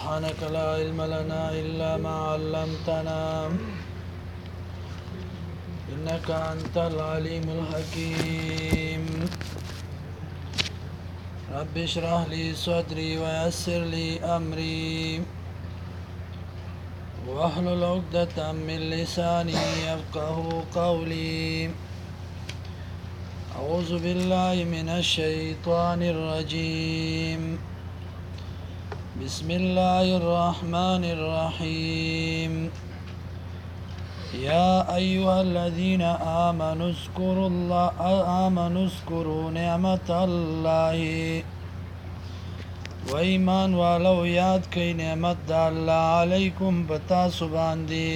سبحانك لا علم لنا إلا ما علمتنا إنك أنت العليم الحكيم رب اشرح لي صدري ويسر لي أمري واحلل عقدة من لساني يفقه قولي أعوذ بالله من الشيطان الرجيم بسم الله الرحمن الرحيم يا أيها الذين آمنوا اذكروا نعمة الله و ایمان والو یاد کئی نعمت دا اللہ علیکم بتا سباندی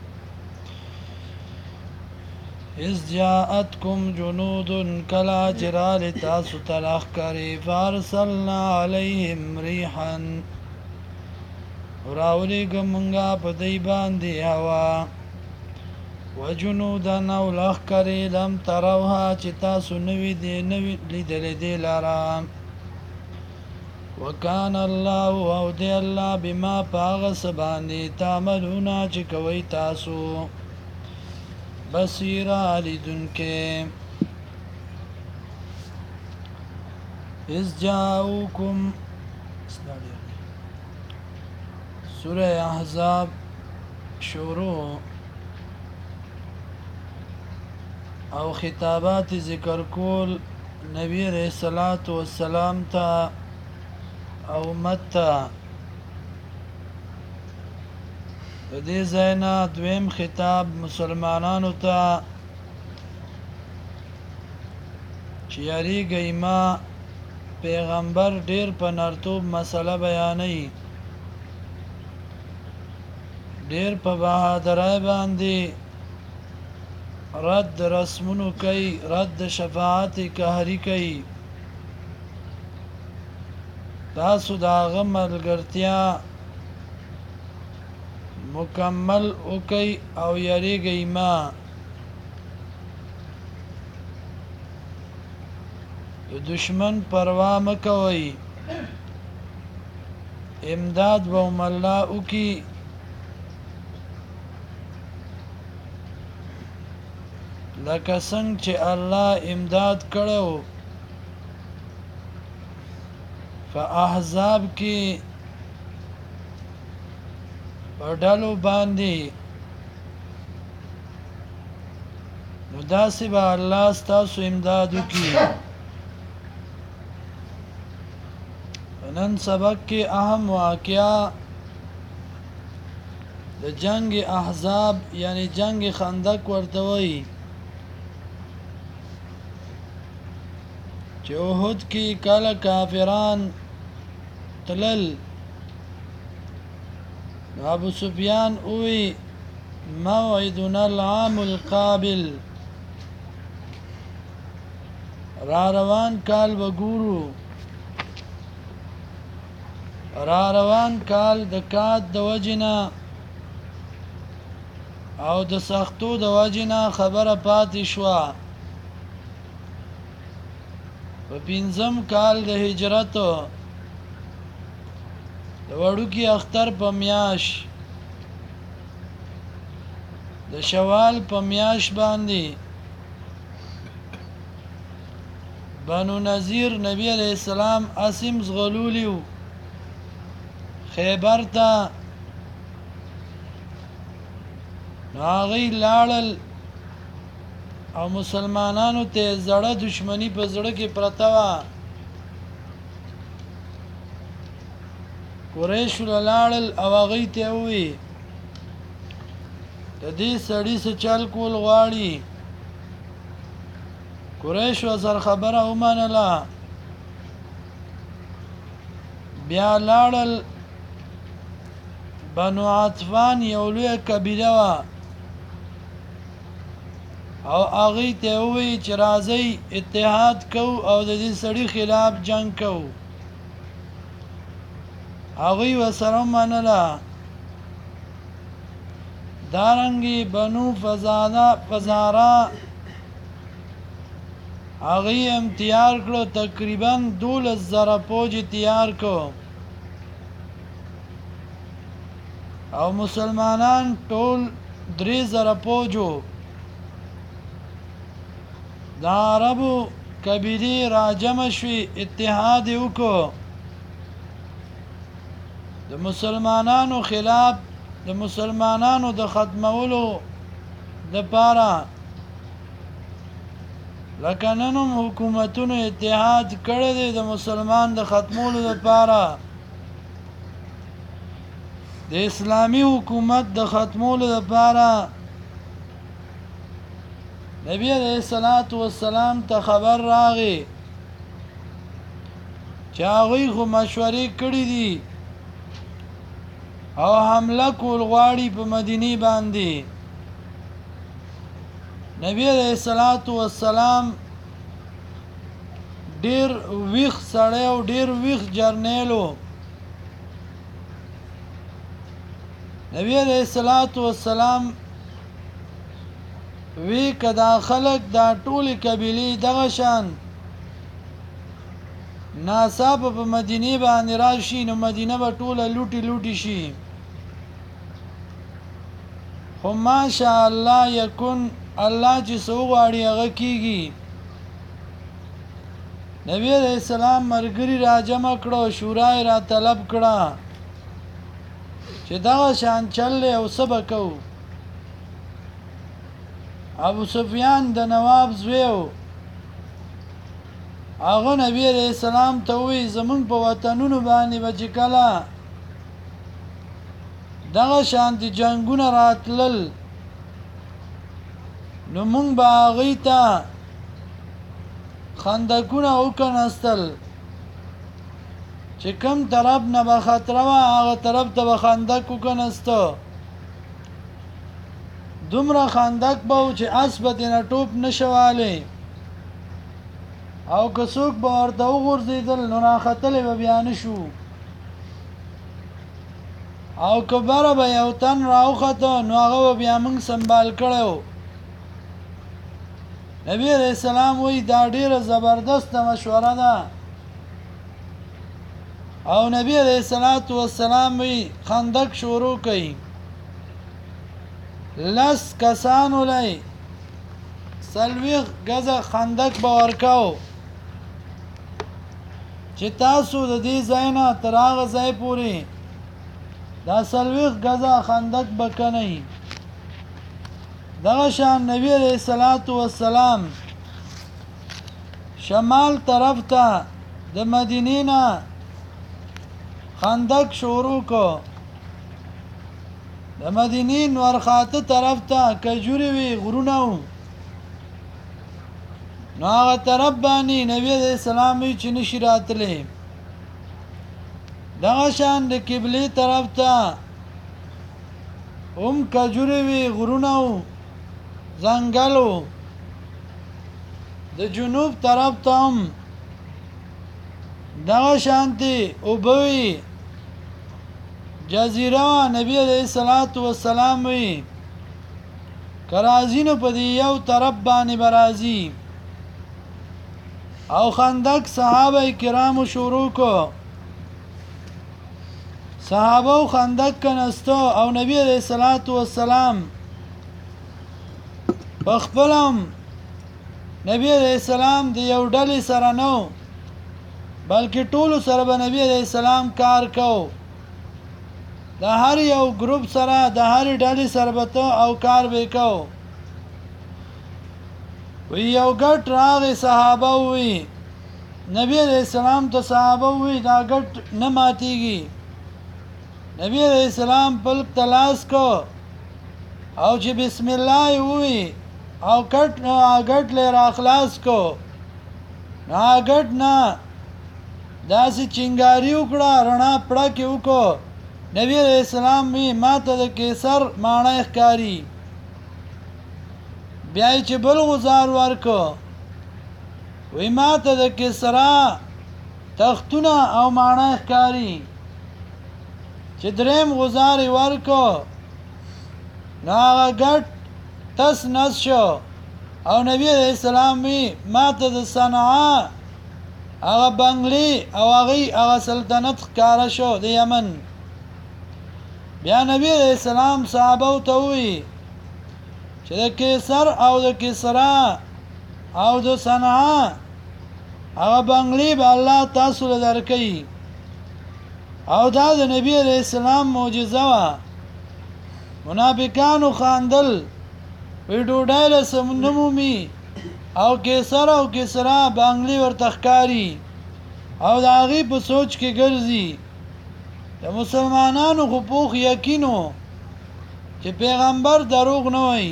اذ جاءتکم جنود کلا جرال تاسو تلخ کری فارسلنا علیہم ریحا راولی گمنگا پدی باندی ہوا و جنودا نو لخ کری لم تروها چی تاسو نوی لیدل دی لارام وکان الله او دی الله بما پاغس باندې تعملون چې کوي تاسو بصیر لیدونکې اذ جاءوکم سوره احزاب شروع او خطابات ذکر کول نبی علیہ الصلوۃ والسلام ته او متا د دې ځاینا دویم خطاب مسلمانانو ته چې یریږي ما پیغمبر ډیر په نرتوب مسله بیانوي ډیر په بهادرۍ باندې رد رسمونو کوي رد شفاعت قهري کوي تاسو دا غملګرتیا مکمل وکي او یریږي ما د دشمن پروا مکوي امداد و ملا وکي لکه څنګه چې الله امداد کړو فاحزاب کی پډالو باندې نو داسې به الله ستاسو امداد وکړي نن سبق کې اهم واقعا د جنگ احزاب یعنی جنگ خندق ورته وایي چې احد کې کله کافران تلل ابو سفیان اوی موعدنا العام القابل را روان کال وګورو را روان کال د کات د وجنا او د سختو د وجنا خبره پاتې شوه په پنځم کال د هجرت د وړوکی اختر په میاش د شوال په میاش باندې بنو نذیر نبی علیہ السلام اسیم زغلولیو خیبر ته هغه لاړل او مسلمانانو ته زړه دشمنی په زړه کې پرته وه قریش لاړل او هغه ته وی د دې سړي څه چل کول غواړي قریش وزر خبره ومنله بیا لاړل بنو عطفان یو لویه قبیله وه او هغه ته وی چې راځي اتحاد کو او د دې سړي خلاف جنگ کو هغه وسره منله دارنګي بنو فزارا هغه هم تیار کړو تقریبا 12,000 فوج تیار کو او مسلمانان ټول 3000 پوجو دا عربو قبیلې راجمع شوي اتحاد یې وکړو د مسلمانانو خلاف د مسلمانانو د ختمولو دپاره لکه نن هم حکومتونو اتحاد کړی دی د مسلمان د ختمولو دپاره د اسلامي حکومت د ختمولو دپاره نبی علیہ الصلوۃ والسلام ته خبر راغی چې هغوی خو مشورې کړي دي او حمله کول غواړي په مدینې باندې نبی علیہ الصلوۃ والسلام ډیر ویښ سړی او ډیر ویښ جرنیلو نبی علیہ الصلوۃ والسلام وی کدا خلق دا ټولې قبیلې دغه شان ناڅاپه په مدینې باندې راشي نو مدینه به ټوله لوټي لوټي شي خو ماشاء الله یکن الله چې څه وغواړي هغه کیږي نبی علیہ السلام ملګري راجمع کړو شورا یې را طلب کړه چې دغه شان چل دی او څه به کوو ابو سفیان د نواب زوی و هغه نبی علیہ السلام ته وی زمونږ په وطنونو باندې به چې کله دغه شانتي جنګونه راتلل نو مونږ به هغوی ته خندقونه وکنستل چې کوم طرف نه به خطره وه هغه طرف ته به خندق وکنسته دومره خندق به و چې اس به ترېنه ټوپ نشوالی او که څوک به ورته وغورځېدل نو راختلی به بیا نه شو او که بره به یو تن راوخته نو هغه به بیا موږ سنبال کړی و نبی علیہ السلام وی دا ډیره زبردسته مشوره ده او نبی علیہ السلام وی خندق شروع کړي لس کسانو لای 40 غزه خندق به ورکاو چې تاسو د دې ځای نه تر هغه ځای پورې دا 40 غزه خندق به کنئ دغه شان نبی علیہ السلام شمال طرف ته د مدینې نه خندق شروع کو د مدینې نورخاته طرف ته کجوري وي غرونه وو نو هغه طرف باندې نبی علیہ السلام چې نشي راتلی دغه شان د قبلې طرف ته هم کجوري وي غرونه وو زنګلو د جنوب طرف ته هم دغه شانتي اوبوي جزیره نبی علیہ السلام وی کرازینو په دی یو طرف باندې برازي او خندق صحابه کرامو شروع کو صحابه خندق کنستو او نبی علیہ السلام بخپلم نبی علیہ السلام د یو ډلې سره نو بلکې ټولو سره به نبی علیہ السلام کار کو د هر یو گروپ سره د هر ډلې سره به ته او کار به کو وی یو ګټ راغی صحابه وی نبی علیہ السلام ته صحابه وی دا ګټ نه ماتیږي نبی علیہ السلام پلک تلاس کو او چې بسم الله وی او ګټ له را خلاص کو نا ګټ نه داسې چنګاری وکړه رڼا پړه کې وکړو نبی علیہ السلام می ماته د کیسر ماڼۍ ښکاري بیا چې بل غزار ورکو وی ماته د کسرا تختونه او ماڼۍ ښکاري چې دریم غزار ورکو نو هغه ګټ تس نس شو او نبی علیہ السلام می ماته د صنعا هغه بنگلی او هغه سلطنت ښکاره شو د یمن بیا نبی علیہ السلام صحابه ته وی چې د کیسر او د کسرا او د صنعا هغه بنگلې به الله تاسو له درکې او دا د نبی علیہ السلام معجزه وا منافقانو خاندل وی ډوډۍ له سمنمومي او کیسر او کسرا بنگلې ورته ښکاری او د هغې په سوچ کې ګرځي د مسلمانانو خو پوخ یقینو چې پیغمبر دروغ نه وایي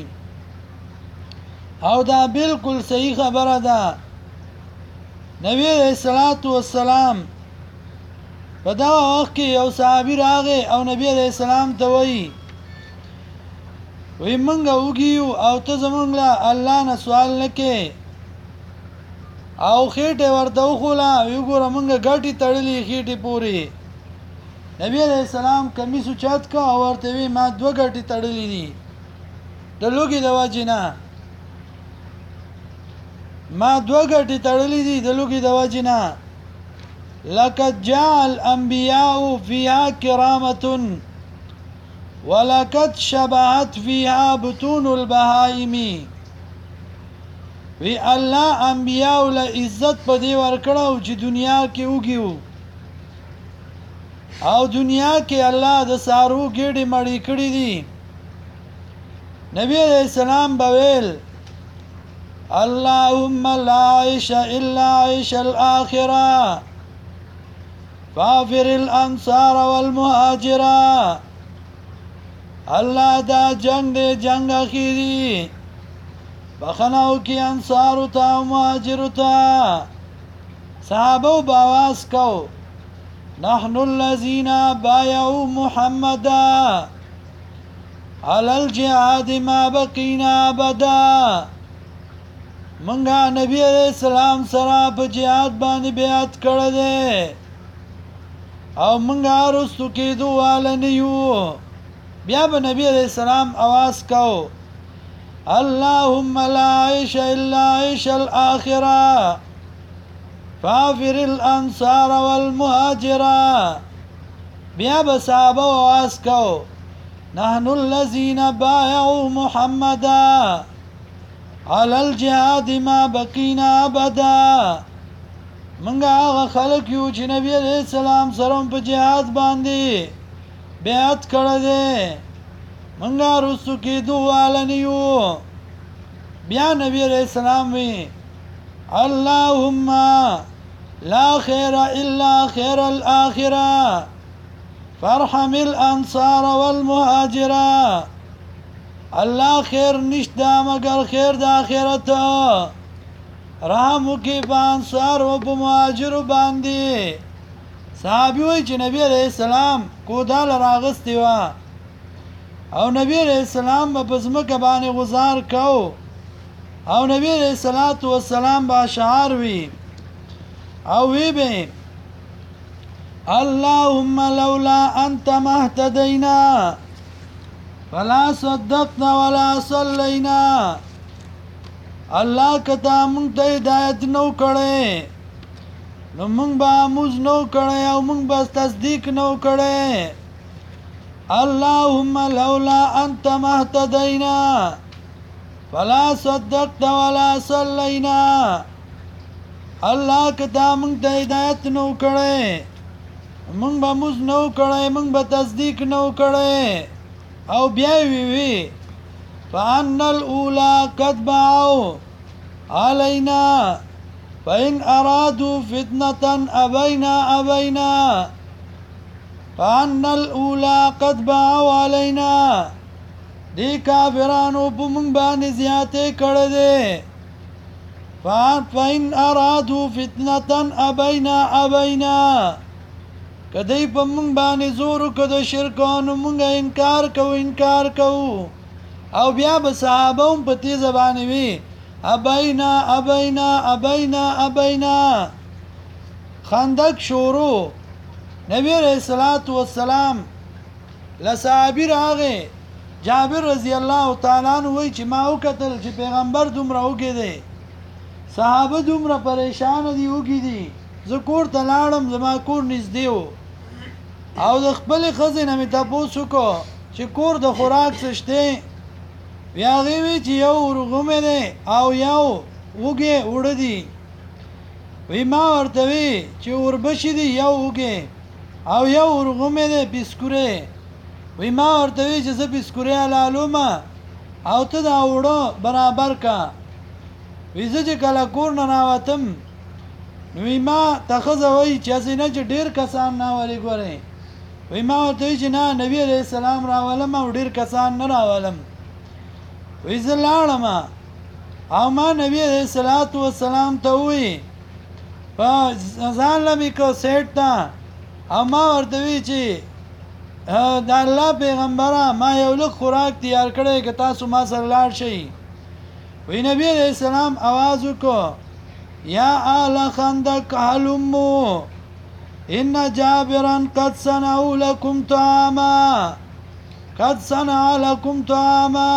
او دا بالکل صحیح خبره ده نبی علیہ الصلوۃ والسلام په دا وخت کې یو صحابي راغی او نبی علیہ السلام ته وایي وی منګه وګیو او ته زمونږ له الله نه سوال نکې او خېټه ورته وخوله یو ګوره منګه ګټي تړلې خېټه پوری نبی علیہ السلام کمیسو چات کا او ورته وی ما دوه ګټي تړلې دي د لوګي د واجینا ما دوه ګټي تړلې دي د لوګي د واجینا لقد جاء الانبياء فيها كرامه ولقد شبهت فيها بطون البهائم وی الله انبیاء له عزت په دی ورکړو چې دنیا کې وګیو او دنیا کې الله د سارو ګډي مړی کړی دي نبی علیہ السلام بویل اللهم لا عيش الا عيش الاخره فاغفر الانصار والمهاجره الله دا جنگ دے جنگ اخیری بخناو کی انصار تا مهاجر تا صحابه باواز کو نحن الذين بايعوا محمدا على الجهاد ما بقينا ابدا منګه نبی علیہ السلام سره په jihad باندې بیعت کړه دے او منګه رسو کېدو والنیو بیا به نبی علیہ السلام आवाज کو اللهم لا عيش الا عيش الاخره فاغفر الانصار والمهاجره بیا به صحابه आवाज کو نحن الذين بايعوا محمدا على الجهاد ما بقينا ابدا منګه هغه خلک یو چې نبی علیہ السلام سره په jihad باندې بیعت کړه دے منګه رسو کې دوالنیو بیا نبی علیہ السلام وی اللهم لا خير الا خير الاخره فارحم الانصار والمهاجره الله خیر نشته مگر خیر د اخرت رحم وکي په انصار او په مهاجر باندې صحابي وای چې نبی علیہ السلام کودال راغستی وا او نبی علیہ السلام په ځمکه باندې غزار کو او نبی علیہ الصلوۃ والسلام با شعار وی او وی به اللهم لولا انت ما اهتدينا فلا صدقنا ولا صلينا الله کته مونږ ته هدایت نو کړي نو مونږ به موږ نو کړي او مونږ به تصدیق نو کړي اللهم لولا انت ما اهتدينا فلا صدقت ولا صلينا الله کته مونږ ته هدایت نو کړي مونږ به موږ نو کړي مونږ به تصدیق نو کړي او بیا وی فان الاولى قد باعوا علينا فإن أرادوا فتنة أبينا فأن الأولى قد باعوا علينا دی کافرانو په مونږ باندې زیاتې کړې دي فإن أرادوا فتنة أبينا کدی په مونږ باندې زور کده شرکانو مونږ انکار کوو او بیا به صحابه هم په دې زبانه وی ابینا خندق شروع نبی علیہ الصلوۃ والسلام لصحابی راغه جابر رضی الله تعالی عنہ وی چې ما وکتل چې پیغمبر دومره وګی دی صحابه دومره پریشان دي وګی دي زه کور ته لاړم زما کور نږدې و او د خپل ښځې نه مې تپوس وکړو چې کور د خوراک څه شته بیا هغې وی چې یو ورغومی دی او یو وږې اوړه دي وی ما ورته وی چې وربشي دي یو وږې او یو ورغومی دی بسکورې وی ما ورته وی چې زه بسکورې حلالومه او ته دا اوړه برابر کا وی زه چې کله کور نه راوتم وی ما ته ښځه وایي چې هسې نه چې ډېر کسان ناولې ګورې وی ما ورته وی چې نه نبي علیه السلام راولم او ډېر کسان نه راولم وی زه لاړم او ما نبي علیه السلام ته ووی په ځان له مې کو سیټ ته او ما ورته وی چې د الله پیغمبره ما یو لږ خوراک تیار کړی که تاسو ما سره لاړ شئ وی نبی علیه السلام آواز وکړو یا آل خندق هلمو ان جابرا قد صنعوا لكم طعاما قد صنع لكم طعاما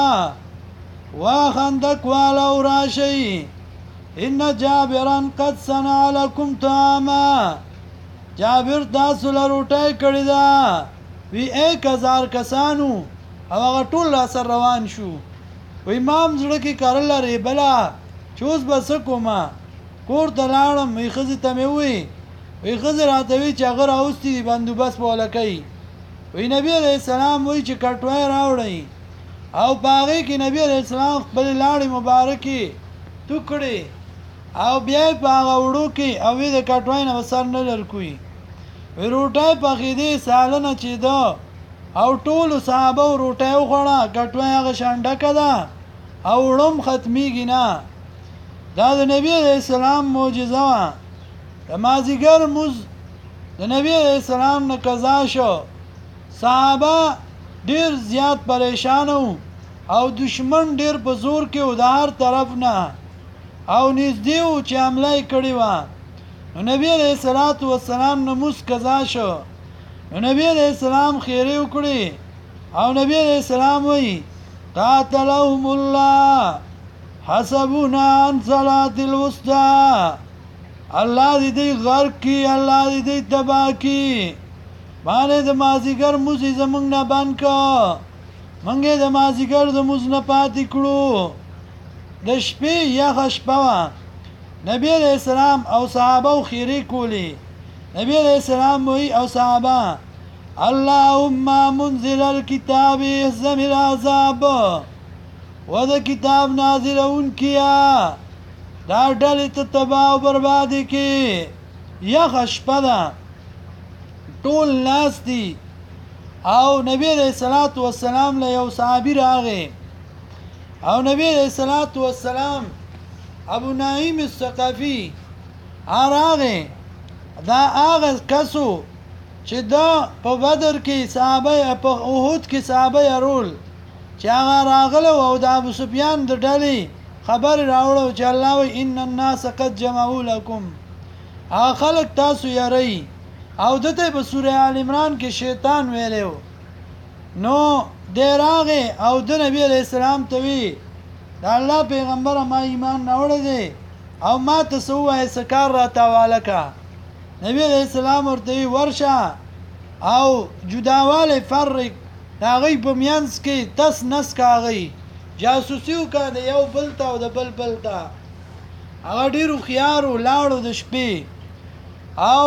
وخندق والو راشي ان جابرا قد صنع لكم طعاما جابر تاسو له روټۍ کړې ده وی 1000 کسانو او هغه ټول را سره روان شو وی امام زړه کې کارل لري بلا چوز بس کومه کور ته لاړم وی ښځې ته مې وی ښځې راته وی چې هغه راوستي دي بندوبست به وله کوي وی نبي علیه السلام وی چې کټوۍ راوړئ او په هغې کې نبي علیه السلام خپلې لاړې مبارکې تو کړې او بیا یې په هغه وړو کې او وی د کټوۍ نه به سر نه لرکوي وی روټۍ پخېدې سالنه چې ده او ټولو صحابو روټۍ وخوړه کټوۍ هغه شان ډکه ده او وړم ختمیږي نه دا د نبی علیه السلام معجزه وه د مازدیګر مونځ د نبی علیه السلام نه قضا شو صحابه ډېر زیات پریشان وو او دشمن ډېر په زور کې و د هر طرف نه او نږدې و چې حمله یې کړې وه نو نبی علیه السلام نه مونځ قضا شو نو نبی علیه السلام خیرې وکړې او نبی علیه السلام وایي قاتلهم الله حسبونا عن صلاة الوسطى الله دې دی غرق کی الله دې دی تباه کی باندې د مازدیګر مونځ یې زموږ نه بند که موږ یې د مازدیګر د مونځ نه پاتې کړو د شپې یخه شپه وه نبی علیه السلام او صحابه خیرې کولې نبی علیه السلام وایي او صحابه اللهم منزل الكتاب اهزم العذاب و د کتاب نازلونکیا دا ډلې ته تباه او بربادي کې یخه شپه ده ټول ناست دي او نبی علیه السلام له یو صحابي راغی او نبی علیه السلام ابو نعیم الثقفي راغی دا هغه کسو چې دا په بدر کې صحابه په احد کې صحابه رول چې هغه راغله او د ابو سفیان د ډلې خبر راوړو چې الله وی ان الناس قد جمعوا لكم هغه خلک تاسو یری او دته په سوره آل عمران کې شیطان ویلو نو دراغه او د نبی علیہ السلام ته وی دا الله پیغمبر ما ایمان راوړی دی او ما ته سوې سکار را تاواله کا نبی علیہ السلام ورته ورشه او جداواله فرق دا غي په میانس کې تس نس کاغي جاسوسي وکړه د یو بل ته او د بل ته هغه ډیرو خيارو لاړو د شپې او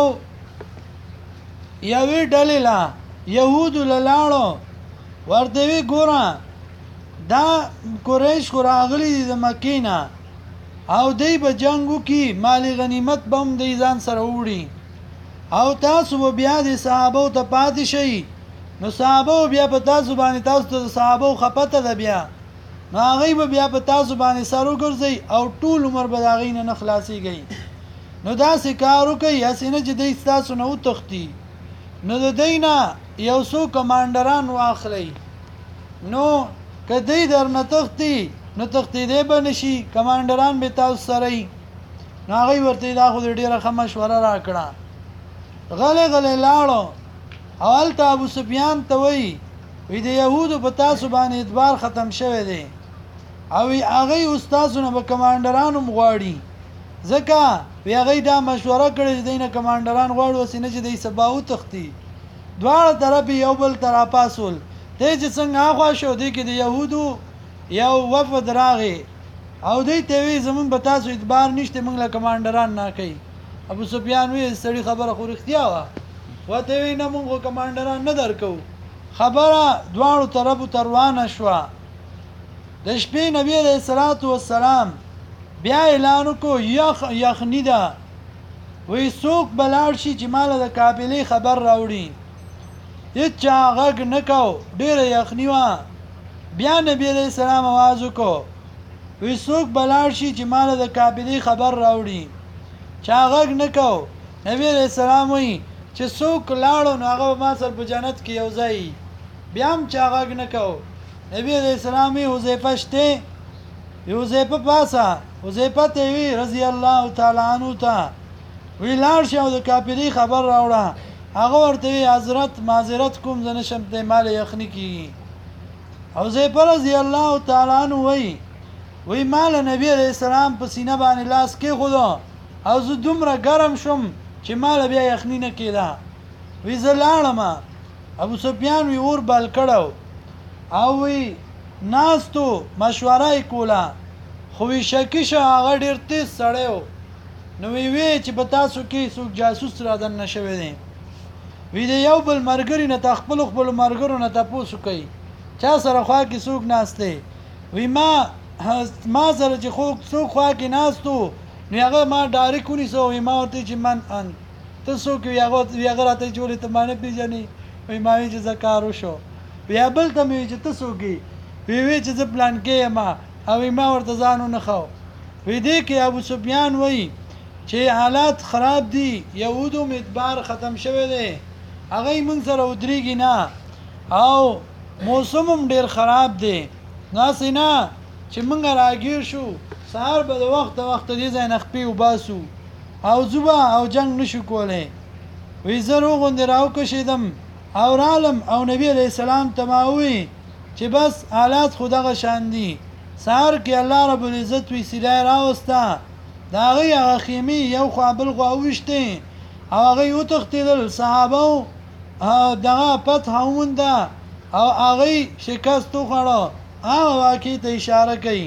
یوې ډلې لا يهودو لاړو ورته وی ګوره دا قریش خو راغلي دي د مکې نه او دی به جنګو کې مالی غنیمت بم دی ځان سره وړي او تاسو بیا د صحابو ته پاتې شئ نو صحابو بیا په تاسو باندې تاسو ته صحابو خپته ده بیا نو هغه به بیا په تاسو باندې سر وګرځي او ټول عمر به هغه نه خلاصيږي نو دا سکارو کوي اسنه چې د تاسو نه وتختی نو د دینه یو څو کمانډران واخلي نو کدی در نه تختی نو تختی دی به نشي کمانډران به تاسو سره نو هغه ورته دا خو ډیره ښه مشوره راکړه غله لاړو اول ته ابو سفیان ته وی د يهودو په تاسو باندې اعتبار ختم شوه دی او هغه استادونه به کمانډرانو مغواړي ځکه هغه دا مشوره کړې دینه کمانډران غواړي وسینه چې د سباو تختی دواړه طرف یو بل تر پاسول ته چې څنګه اخوا شو دی کې د يهودو یو وفد راغی او دوی ته وی زمون به تاسو اعتبار نشته موږ له کمانډران نه کوي ابو سفیان وی سړی خبره خو رښتیا وا وته وی نه موږ کمانډران نه درکو خبره دواړو طرفو تروانه شو د شپې نبی علیہ الصلوۃ والسلام بیا اعلان کو یخنی ده وی څوک بلاړ شي چې مال د قافلې خبر راوړي هیڅ غږ نکاو ډېر یخنی وا بیا نبی علیہ السلام आवाज وکړو وی څوک بلاړ شي چې مال د قافلې خبر راوړي چا غږ نکاو نبی علیہ السلام وی چې څوک لاړو نو هغه ما سره په جنت کې یو ځای بیا هم چا غږ نکاو نبی علیہ السلام حذیفه شته حذیفه پاسه حذیفه ته وی رضی الله تعالی عنہ ته وی لاړ شو د قافلې خبر راوړه هغه ورته حضرت معذرت کوم زنه شم ته مال یخنی کی حذیفه رضی الله تعالی عنہ وی مال نبی علیہ السلام په سینه باندې لاس کې خدا او زه دومره ګرم شوم چې مال بیا یخنی نه کېده وی زلاړم ابو سفیان وی اور بل کړو او وی ناستو مشوره کوله خو وی شکی شو هغه ډیر تیز سړیو نو وی چې په تاسو کې څوک جاسوس را دن نشوي دي وی د یو بل مرګري نه تخپل مرګرو نه تاسو کوي چا سره خوا کې څوک ناشته وی ما سره چې څوک خوا کې ناستو نو هغه ما ډایرکټ سو وی ما ورته چې من ان تاسو کې هغه راته جوړې ته باندې پیژنې وی ما چې زکار وشو بیا بل ته مې چې تاسو کې وی چې ز پلان کې ما او ما ورته ځانو نه خو وی دې کې ابو سفیان وی چې حالات خراب دي يهودو مدبر ختم شوه دي هغه موږ سره ودرېږي نه او موسم هم ډیر خراب دی ناسینا چې موږ راګیر شو سهار به د وخت دې ځای نه خپې وباسو او زوبا او جنگ نشو کولای وی زه روغوندې راوکشېدم او رالم او نبی علیہ السلام تماوي چې بس حالات خو دغه شان دي سهار کې الله رب العزت وسیله راوسته دا هغه خیمه یو خوا بل خوا وشته او هغه یو تختیدل صحابه دغه فتح ومنده او هغه شکست وخوړه هغه واقع ته اشاره کوي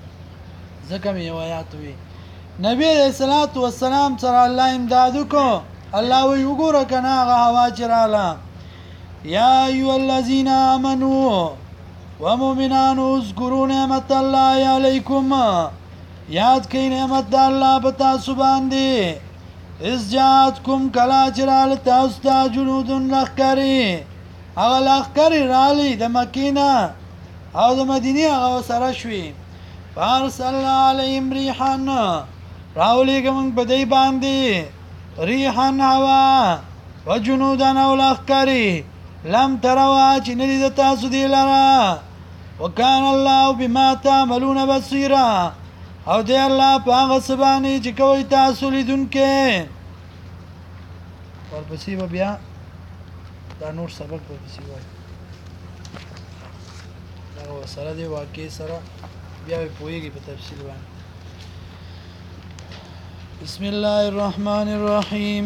ځکه مې آیات وی نبی علیہ الصلوۃ والسلام سره الله امداد وکړو الله وی وګوره کنه هغه هوا چراله یا ایها الذین آمنوا ومؤمنان اذكروا نعمت الله علیکم یاد کړئ نعمت الله په تاسو باندې اس جاتکم کلا چرال تاسو ته جنود لخکری هغه لخکری رالی د مکینه او د مدینه هغه سره شوي فارسلنا علیهم ریحا راولیږم په دې باندې ریحا هوا وجنودا او لخکری لم تروا چې نه دي تاسو دی لرا وکان الله بما تعملون بصیرا او دی الله په هغه سبانه چې کوي تاسو لیدونکې ورپسې بیا دا نور سبق ورپسې وایي دا سره دی واقع سره بیا پوهیږي په تفصیل باندې بسم الله الرحمن الرحیم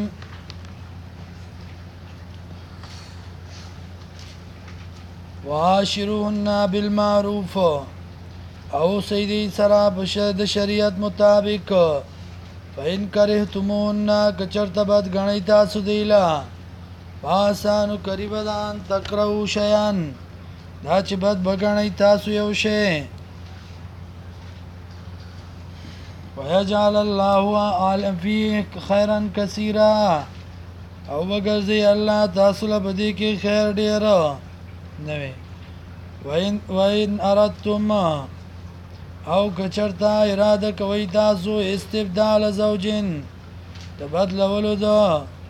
وعاشروهن بالمعروف او سیدی سرا بشد شریعت مطابق فین کرهتمون کچرت بد غنی تاسو دیلا پاسانو قریب دان تکرو شیان دا چې بد بغنی تاسو یو شی ويجعل الله عالم فيه خيرا كثيرا او وګرځي الله تاسو له بدی کې خیر ډیر نوې وین اردتم او کچرتا اراده کوي تاسو استبدال زوجین تبدلولو دو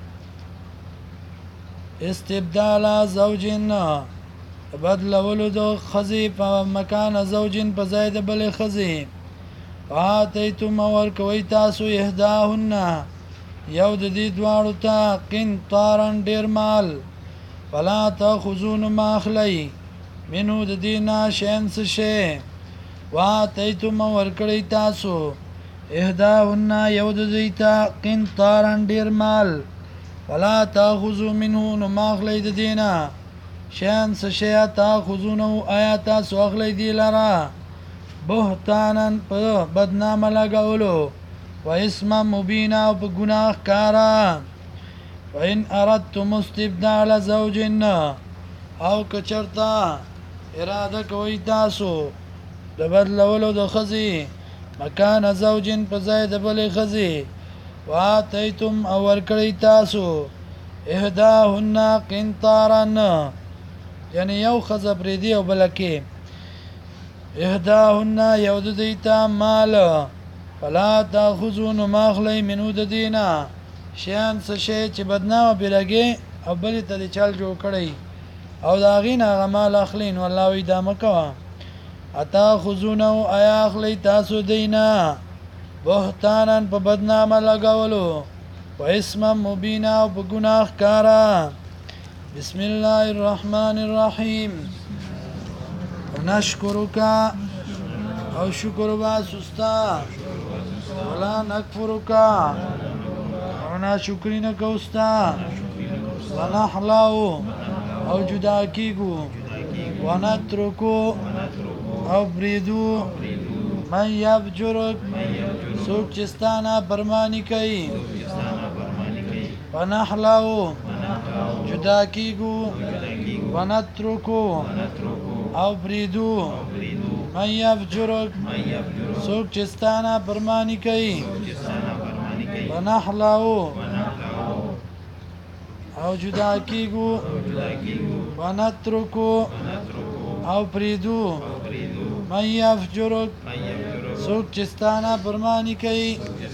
استبدال زوجین تبدلولو دو خزی په مکان زوجین په ځای د بل خزی فاتیتم ورکوي تاسو اهداهن یو د دې دواړو ته قنطارن ډیر مال فلا تاخذون ما اخلی منو د دینه شینس شی واتیتم ورکړی تاسو اهداهن یو د دې ته قنطارن ډیر مال فلا تاخذوا منه نو ماخلی د دینا شیان څه شی تاخذونه آیا تاسو اخلی دی لرا بهتانن په بدنامه لګولو و اسم مبینا او په ګناه کارا وإن أردتم استبدال زوج او کچرتا اراده کوي تاسو د بدلولو د خزي مکان زوجین په ځای د بلې خزي واتیتم او ورکړی تاسو احداهن قنطارن یعنی یو خزه پریدي او بلکې احداهن یو د دیتا مال فلا تاخذون ماخلی منو د دینا شیان څه شی چې بدنامه بلګي او بلې ته د چل جوړ کړی او دا غین هغه مال اخلین والله وی دا مکوا اتا خذونه آیا اخلی تاسو دینا بهتانن په بدنامه لګولو و اسم مبینا او په ګناه کارا بسم الله الرحمن الرحیم ونشکرک او شکر با سستا ولا نکفرک ونا شکرین کوستا ونحلو او جدا کیگو ونترکو او بریدو من یفجرک سوک چستانا برمانی کئی ونحلو جدا کیگو ونترکو او بریدو من یفجرک سوک چستانا برمانی کئی ونحلو او جدا کیگو ونترکو او پریدو من یفجرک سوک چستانا برمانی کئی